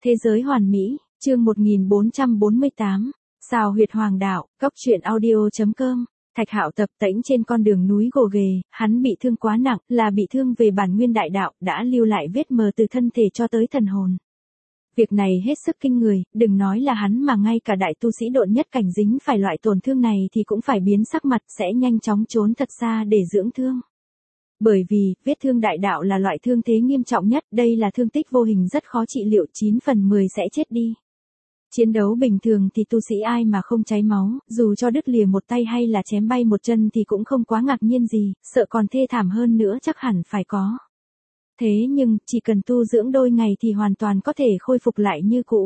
Thế giới hoàn mỹ, chương 1448, Xào huyệt hoàng đạo, Cóc truyện audio.com. Thạch Hạo tập tễnh trên con đường núi gồ ghề, hắn bị thương quá nặng, là bị thương về bản nguyên đại đạo, đã lưu lại vết mờ từ thân thể cho tới thần hồn. Việc này hết sức kinh người, đừng nói là hắn mà ngay cả đại tu sĩ độn nhất cảnh dính phải loại tổn thương này thì cũng phải biến sắc mặt, sẽ nhanh chóng trốn thật xa để dưỡng thương. Bởi vì, vết thương đại đạo là loại thương thế nghiêm trọng nhất, đây là thương tích vô hình rất khó trị liệu, 9 phần 10 sẽ chết đi. Chiến đấu bình thường thì tu sĩ ai mà không cháy máu, dù cho đứt lìa một tay hay là chém bay một chân thì cũng không quá ngạc nhiên gì, sợ còn thê thảm hơn nữa chắc hẳn phải có. Thế nhưng, chỉ cần tu dưỡng đôi ngày thì hoàn toàn có thể khôi phục lại như cũ.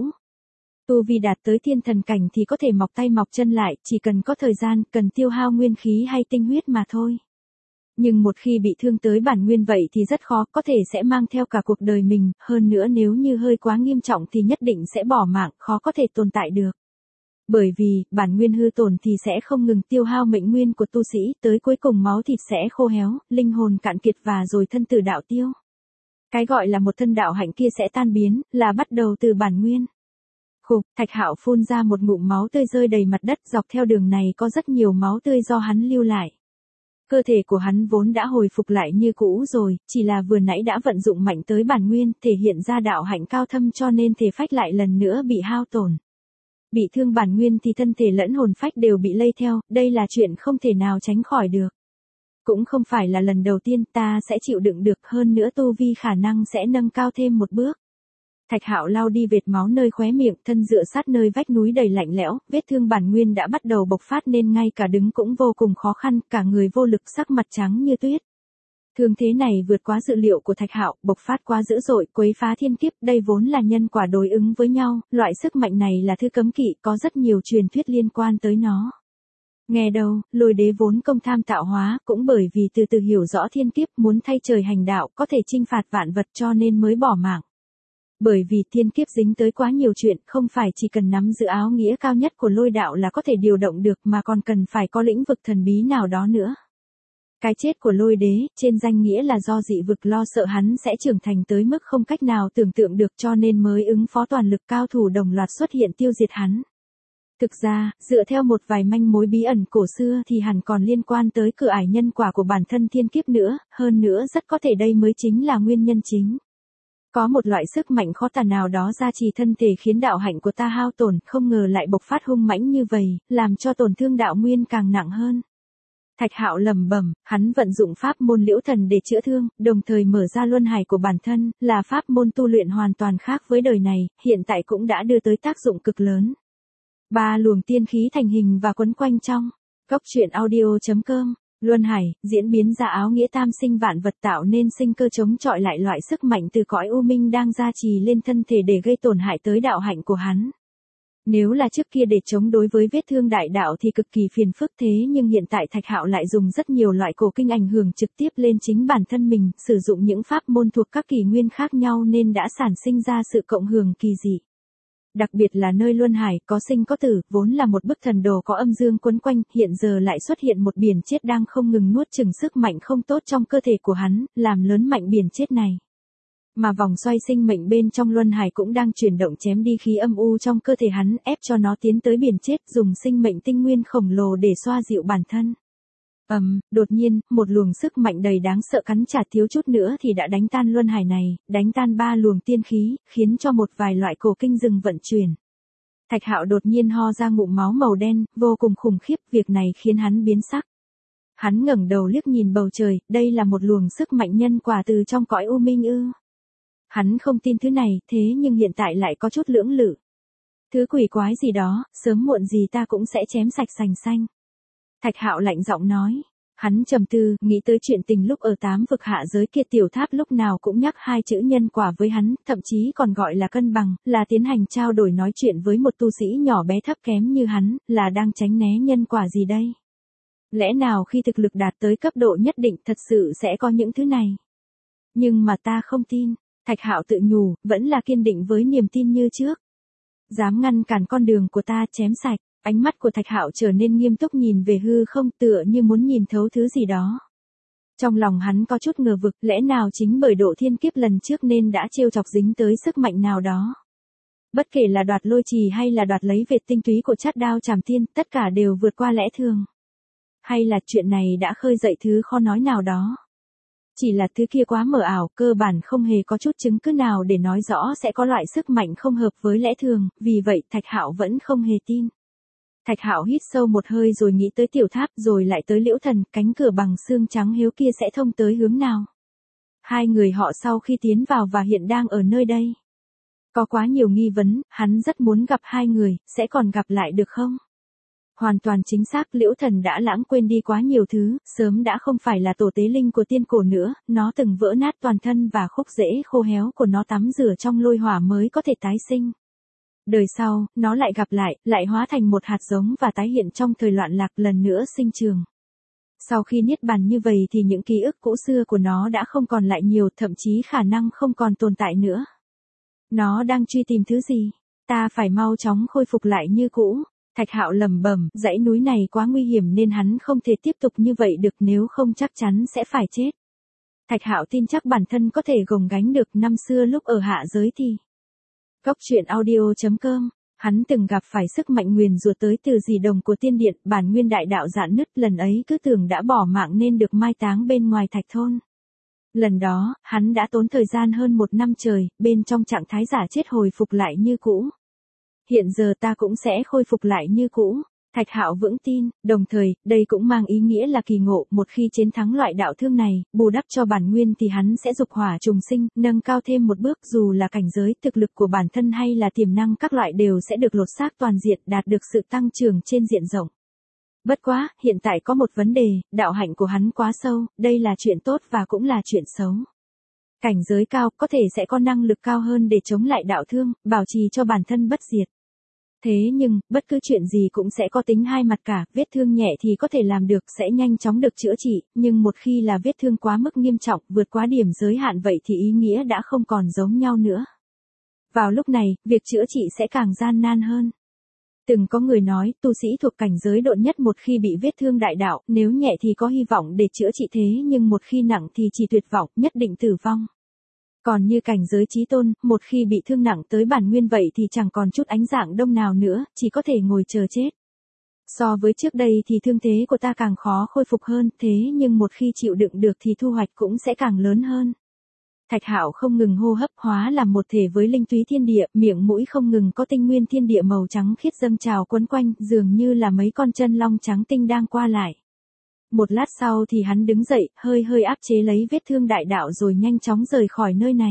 Tu vi đạt tới thiên thần cảnh thì có thể mọc tay mọc chân lại, chỉ cần có thời gian, cần tiêu hao nguyên khí hay tinh huyết mà thôi. Nhưng một khi bị thương tới bản nguyên vậy thì rất khó, có thể sẽ mang theo cả cuộc đời mình, hơn nữa nếu như hơi quá nghiêm trọng thì nhất định sẽ bỏ mạng, khó có thể tồn tại được. Bởi vì, bản nguyên hư tổn thì sẽ không ngừng tiêu hao mệnh nguyên của tu sĩ, tới cuối cùng máu thịt sẽ khô héo, linh hồn cạn kiệt và rồi thân tử đạo tiêu. Cái gọi là một thân đạo hạnh kia sẽ tan biến, là bắt đầu từ bản nguyên. Khục, Thạch Hạo phun ra một ngụm máu tươi rơi đầy mặt đất, dọc theo đường này có rất nhiều máu tươi do hắn lưu lại. Cơ thể của hắn vốn đã hồi phục lại như cũ rồi, chỉ là vừa nãy đã vận dụng mạnh tới bản nguyên, thể hiện ra đạo hạnh cao thâm cho nên thể phách lại lần nữa bị hao tổn. Bị thương bản nguyên thì thân thể lẫn hồn phách đều bị lây theo, đây là chuyện không thể nào tránh khỏi được. Cũng không phải là lần đầu tiên ta sẽ chịu đựng được, hơn nữa tu vi khả năng sẽ nâng cao thêm một bước. Thạch Hạo lau đi vệt máu nơi khóe miệng, thân dựa sát nơi vách núi đầy lạnh lẽo, vết thương bản nguyên đã bắt đầu bộc phát nên ngay cả đứng cũng vô cùng khó khăn, cả người vô lực, sắc mặt trắng như tuyết. Thương thế này vượt quá dự liệu của Thạch Hạo, bộc phát quá dữ dội, quấy phá thiên kiếp, đây vốn là nhân quả đối ứng với nhau, loại sức mạnh này là thứ cấm kỵ, có rất nhiều truyền thuyết liên quan tới nó. Nghe đâu, Lôi Đế vốn công tham tạo hóa, cũng bởi vì từ từ hiểu rõ thiên kiếp, muốn thay trời hành đạo, có thể chinh phạt vạn vật cho nên mới bỏ mạng. Bởi vì thiên kiếp dính tới quá nhiều chuyện, không phải chỉ cần nắm giữ áo nghĩa cao nhất của lôi đạo là có thể điều động được mà còn cần phải có lĩnh vực thần bí nào đó nữa. Cái chết của Lôi Đế, trên danh nghĩa là do dị vực lo sợ hắn sẽ trưởng thành tới mức không cách nào tưởng tượng được cho nên mới ứng phó toàn lực cao thủ đồng loạt xuất hiện tiêu diệt hắn. Thực ra, dựa theo một vài manh mối bí ẩn cổ xưa thì hẳn còn liên quan tới cửa ải nhân quả của bản thân thiên kiếp nữa, hơn nữa rất có thể đây mới chính là nguyên nhân chính. Có một loại sức mạnh khó tả nào đó gia trì thân thể khiến đạo hạnh của ta hao tổn, không ngờ lại bộc phát hung mãnh như vậy, làm cho tổn thương đạo nguyên càng nặng hơn. Thạch Hạo lẩm bẩm, hắn vận dụng pháp môn liễu thần để chữa thương, đồng thời mở ra luân hải của bản thân, là pháp môn tu luyện hoàn toàn khác với đời này, hiện tại cũng đã đưa tới tác dụng cực lớn. 3 luồng tiên khí thành hình và quấn quanh trong Cóc truyện audio.com. Luân hải, diễn biến ra áo nghĩa tam sinh vạn vật tạo nên sinh cơ chống chọi lại loại sức mạnh từ cõi u minh đang gia trì lên thân thể để gây tổn hại tới đạo hạnh của hắn. Nếu là trước kia để chống đối với vết thương đại đạo thì cực kỳ phiền phức, thế nhưng hiện tại Thạch Hạo lại dùng rất nhiều loại cổ kinh ảnh hưởng trực tiếp lên chính bản thân mình, sử dụng những pháp môn thuộc các kỷ nguyên khác nhau nên đã sản sinh ra sự cộng hưởng kỳ dị. Đặc biệt là nơi luân hải, có sinh có tử, vốn là một bức thần đồ có âm dương quấn quanh, hiện giờ lại xuất hiện một biển chết đang không ngừng nuốt chửng sức mạnh không tốt trong cơ thể của hắn, làm lớn mạnh biển chết này. Mà vòng xoay sinh mệnh bên trong luân hải cũng đang chuyển động chém đi khí âm u trong cơ thể hắn, ép cho nó tiến tới biển chết, dùng sinh mệnh tinh nguyên khổng lồ để xoa dịu bản thân. Đột nhiên, một luồng sức mạnh đầy đáng sợ cắn trả thiếu chút nữa thì đã đánh tan luân hải này, đánh tan 3 luồng tiên khí, khiến cho một vài loại cổ kinh dừng vận chuyển. Thạch Hạo đột nhiên ho ra ngụm máu màu đen, vô cùng khủng khiếp, việc này khiến hắn biến sắc. Hắn ngẩng đầu liếc nhìn bầu trời, đây là một luồng sức mạnh nhân quả từ trong cõi u minh ư? Hắn không tin thứ này, thế nhưng hiện tại lại có chút lưỡng lự. Thứ quỷ quái gì đó, sớm muộn gì ta cũng sẽ chém sạch sành xanh. Thạch Hạo lạnh giọng nói. Hắn trầm tư, nghĩ tới chuyện tình lúc ở 8 vực hạ giới kia, tiểu tháp lúc nào cũng nhắc 2 chữ nhân quả với hắn, thậm chí còn gọi là cân bằng, là tiến hành trao đổi nói chuyện với một tu sĩ nhỏ bé thấp kém như hắn, là đang tránh né nhân quả gì đây? Lẽ nào khi thực lực đạt tới cấp độ nhất định thật sự sẽ có những thứ này? Nhưng mà ta không tin, Thạch Hạo tự nhủ, vẫn là kiên định với niềm tin như trước. Dám ngăn cản con đường của ta, chém sạch. Ánh mắt của Thạch Hạo trở nên nghiêm túc nhìn về hư không, tựa như muốn nhìn thấu thứ gì đó. Trong lòng hắn có chút ngờ vực, lẽ nào chính bởi độ thiên kiếp lần trước nên đã trêu chọc dính tới sức mạnh nào đó. Bất kể là đoạt lôi trì hay là đoạt lấy vệt tinh túy của Chát Đao Trảm Tiên, tất cả đều vượt qua lẽ thường. Hay là chuyện này đã khơi dậy thứ khó nói nào đó. Chỉ là thứ kia quá mờ ảo, cơ bản không hề có chút chứng cứ nào để nói rõ sẽ có loại sức mạnh không hợp với lẽ thường, vì vậy Thạch Hạo vẫn không hề tin. Thạch Hạo hít sâu một hơi rồi nghĩ tới tiểu tháp rồi lại tới Liễu Thần, cánh cửa bằng xương trắng hiếu kia sẽ thông tới hướng nào. Hai người họ sau khi tiến vào và hiện đang ở nơi đây. Có quá nhiều nghi vấn, hắn rất muốn gặp hai người, sẽ còn gặp lại được không? Hoàn toàn chính xác, Liễu Thần đã lãng quên đi quá nhiều thứ, sớm đã không phải là tổ tế linh của tiên cổ nữa, nó từng vỡ nát toàn thân và khúc rễ khô héo của nó tắm rửa trong lôi hỏa mới có thể tái sinh. Đời sau, nó lại gặp lại hóa thành một hạt giống và tái hiện trong thời loạn lạc lần nữa sinh trường. Sau khi niết bàn như vậy thì những ký ức cũ xưa của nó đã không còn lại nhiều, thậm chí khả năng không còn tồn tại nữa. Nó đang truy tìm thứ gì? Ta phải mau chóng khôi phục lại như cũ. Thạch Hạo lẩm bẩm, dãy núi này quá nguy hiểm nên hắn không thể tiếp tục như vậy được, nếu không chắc chắn sẽ phải chết. Thạch Hạo tin chắc bản thân có thể gồng gánh được. Năm xưa lúc ở hạ giới thì Cốc truyện audio.com, hắn từng gặp phải sức mạnh nguyền rủa tới từ dị đồng của tiên điện, bản nguyên đại đạo rạn nứt, lần ấy cứ tưởng đã bỏ mạng nên được mai táng bên ngoài thạch thôn. Lần đó, hắn đã tốn thời gian hơn 1 năm trời, bên trong trạng thái giả chết hồi phục lại như cũ. Hiện giờ ta cũng sẽ khôi phục lại như cũ. Thạch Hạo vững tin, đồng thời, đây cũng mang ý nghĩa là kỳ ngộ, một khi chiến thắng loại đạo thương này, bù đắp cho bản nguyên thì hắn sẽ dục hỏa trùng sinh, nâng cao thêm một bước, dù là cảnh giới, thực lực của bản thân hay là tiềm năng các loại đều sẽ được lột xác toàn diện, đạt được sự tăng trưởng trên diện rộng. Bất quá, hiện tại có một vấn đề, đạo hạnh của hắn quá sâu, đây là chuyện tốt và cũng là chuyện xấu. Cảnh giới cao, có thể sẽ có năng lực cao hơn để chống lại đạo thương, bảo trì cho bản thân bất diệt. Thế nhưng, bất cứ chuyện gì cũng sẽ có tính hai mặt cả, vết thương nhẹ thì có thể làm được, sẽ nhanh chóng được chữa trị, nhưng một khi là vết thương quá mức nghiêm trọng, vượt quá điểm giới hạn vậy thì ý nghĩa đã không còn giống nhau nữa. Vào lúc này, việc chữa trị sẽ càng gian nan hơn. Từng có người nói, tu sĩ thuộc cảnh giới độn nhất một khi bị vết thương đại đạo, nếu nhẹ thì có hy vọng để chữa trị, thế nhưng một khi nặng thì chỉ tuyệt vọng, nhất định tử vong. Còn như cảnh giới chí tôn, một khi bị thương nặng tới bản nguyên vậy thì chẳng còn chút ánh dạng đông nào nữa, chỉ có thể ngồi chờ chết. So với trước đây thì thương thế của ta càng khó khôi phục hơn, thế nhưng một khi chịu đựng được thì thu hoạch cũng sẽ càng lớn hơn. Thạch Hạo không ngừng hô hấp, hóa làm một thể với linh túy thiên địa, miệng mũi không ngừng có tinh nguyên thiên địa màu trắng khiết dâng trào quấn quanh, dường như là mấy con chân long trắng tinh đang qua lại. Một lát sau thì hắn đứng dậy, hơi áp chế lấy vết thương đại đạo rồi nhanh chóng rời khỏi nơi này.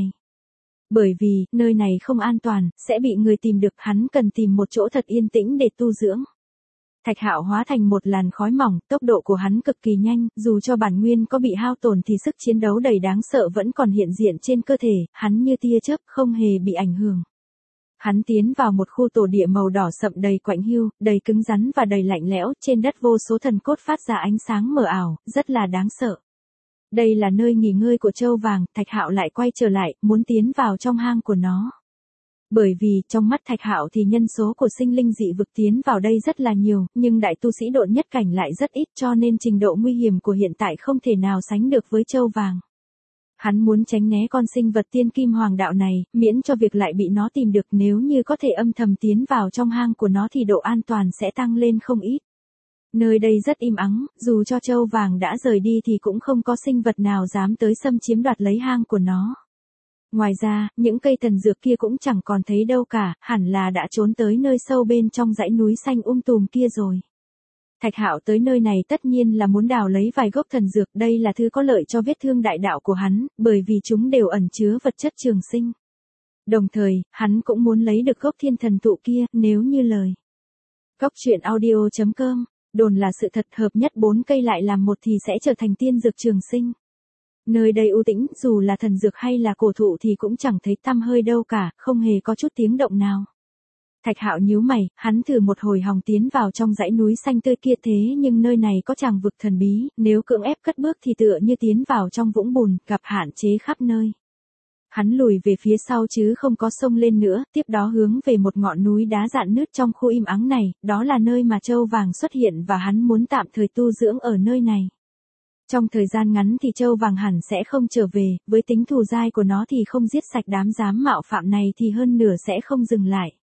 Bởi vì, nơi này không an toàn, sẽ bị người tìm được, hắn cần tìm một chỗ thật yên tĩnh để tu dưỡng. Thạch Hạo hóa thành một làn khói mỏng, tốc độ của hắn cực kỳ nhanh, dù cho bản nguyên có bị hao tổn thì sức chiến đấu đầy đáng sợ vẫn còn hiện diện trên cơ thể, hắn như tia chớp không hề bị ảnh hưởng. Hắn tiến vào một khu tổ địa màu đỏ sậm đầy quạnh hiu, đầy cứng rắn và đầy lạnh lẽo, trên đất vô số thần cốt phát ra ánh sáng mờ ảo, rất là đáng sợ. Đây là nơi nghỉ ngơi của Châu Vàng, Thạch Hạo lại quay trở lại, muốn tiến vào trong hang của nó. Bởi vì, trong mắt Thạch Hạo thì nhân số của sinh linh dị vực tiến vào đây rất là nhiều, nhưng đại tu sĩ độn nhất cảnh lại rất ít, cho nên trình độ nguy hiểm của hiện tại không thể nào sánh được với Châu Vàng. Hắn muốn tránh né con sinh vật tiên kim hoàng đạo này, miễn cho việc lại bị nó tìm được, nếu như có thể âm thầm tiến vào trong hang của nó thì độ an toàn sẽ tăng lên không ít. Nơi đây rất im ắng, dù cho Châu Vàng đã rời đi thì cũng không có sinh vật nào dám tới xâm chiếm đoạt lấy hang của nó. Ngoài ra, những cây thần dược kia cũng chẳng còn thấy đâu cả, hẳn là đã trốn tới nơi sâu bên trong dãy núi xanh tùm kia rồi. Thạch Hạo tới nơi này tất nhiên là muốn đào lấy vài gốc thần dược, đây là thứ có lợi cho vết thương đại đạo của hắn, bởi vì chúng đều ẩn chứa vật chất trường sinh. Đồng thời, hắn cũng muốn lấy được gốc thiên thần thụ kia, nếu như lời Cốc truyện audio.com, đồn là sự thật, hợp nhất 4 cây lại làm một thì sẽ trở thành tiên dược trường sinh. Nơi đây u tĩnh, dù là thần dược hay là cổ thụ thì cũng chẳng thấy tăm hơi đâu cả, không hề có chút tiếng động nào. Thạch Hạo nhíu mày, hắn thử một hồi hòng tiến vào trong dãy núi xanh tươi kia, thế nhưng nơi này có tràng vực thần bí, nếu cưỡng ép cất bước thì tựa như tiến vào trong vũng bùn, gặp hạn chế khắp nơi. Hắn lùi về phía sau chứ không có xông lên nữa, tiếp đó hướng về một ngọn núi đá rạn nứt trong khu im ắng này, đó là nơi mà Châu Vàng xuất hiện và hắn muốn tạm thời tu dưỡng ở nơi này. Trong thời gian ngắn thì Châu Vàng hẳn sẽ không trở về, với tính thù dai của nó thì không giết sạch đám dám mạo phạm này thì hơn nửa sẽ không dừng lại.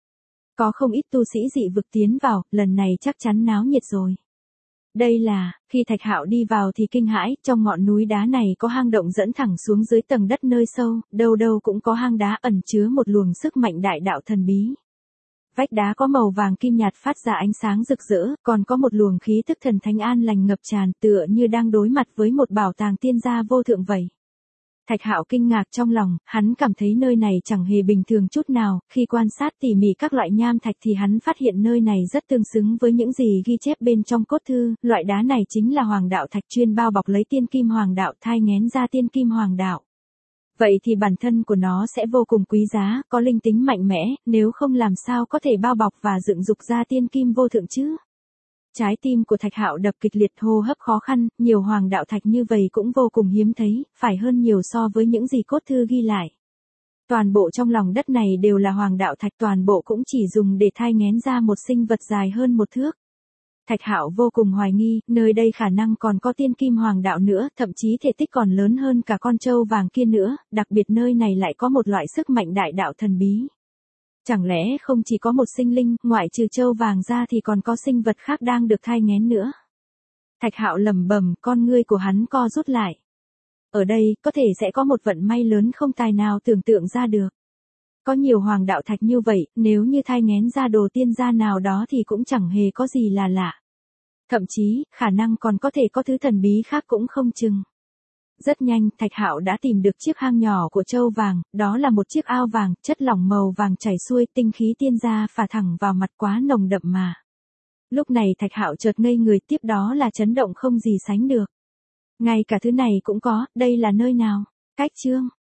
Có không ít tu sĩ dị vực tiến vào, lần này chắc chắn náo nhiệt rồi. Đây là, khi Thạch Hạo đi vào thì kinh hãi, trong ngọn núi đá này có hang động dẫn thẳng xuống dưới tầng đất nơi sâu, đâu đâu cũng có hang đá ẩn chứa một luồng sức mạnh đại đạo thần bí. Vách đá có màu vàng kim nhạt phát ra ánh sáng rực rỡ, còn có một luồng khí tức thần thánh an lành ngập tràn, tựa như đang đối mặt với một bảo tàng tiên gia vô thượng vậy. Thạch Hạo kinh ngạc trong lòng, hắn cảm thấy nơi này chẳng hề bình thường chút nào, khi quan sát tỉ mỉ các loại nham thạch thì hắn phát hiện nơi này rất tương xứng với những gì ghi chép bên trong cốt thư, loại đá này chính là hoàng đạo thạch chuyên bao bọc lấy tiên kim hoàng đạo thai nghén ra tiên kim hoàng đạo. Vậy thì bản thân của nó sẽ vô cùng quý giá, có linh tính mạnh mẽ, nếu không làm sao có thể bao bọc và dựng dục ra tiên kim vô thượng chứ. Trái tim của Thạch Hạo đập kịch liệt, hô hấp khó khăn, nhiều hoàng đạo thạch như vậy cũng vô cùng hiếm thấy, phải hơn nhiều so với những gì cốt thư ghi lại. Toàn bộ trong lòng đất này đều là hoàng đạo thạch, toàn bộ cũng chỉ dùng để thai nghén ra một sinh vật dài hơn một thước. Thạch Hạo vô cùng hoài nghi, nơi đây khả năng còn có tiên kim hoàng đạo nữa, thậm chí thể tích còn lớn hơn cả con trâu vàng kia nữa, đặc biệt nơi này lại có một loại sức mạnh đại đạo thần bí. Chẳng lẽ không chỉ có một sinh linh, ngoại trừ trâu vàng ra thì còn có sinh vật khác đang được thai nghén nữa. Thạch Hạo lẩm bẩm, con ngươi của hắn co rút lại. Ở đây, có thể sẽ có một vận may lớn không tài nào tưởng tượng ra được. Có nhiều hoàng đạo thạch như vậy, nếu như thai nghén ra đồ tiên gia nào đó thì cũng chẳng hề có gì là lạ. Thậm chí, khả năng còn có thể có thứ thần bí khác cũng không chừng. Rất nhanh, Thạch Hạo đã tìm được chiếc hang nhỏ của trâu vàng, đó là một chiếc ao vàng, chất lỏng màu vàng chảy xuôi, tinh khí tiên gia phả thẳng vào mặt quá nồng đậm mà. Lúc này Thạch Hạo chợt ngây người, tiếp đó là chấn động không gì sánh được. Ngay cả thứ này cũng có, đây là nơi nào? Cách chương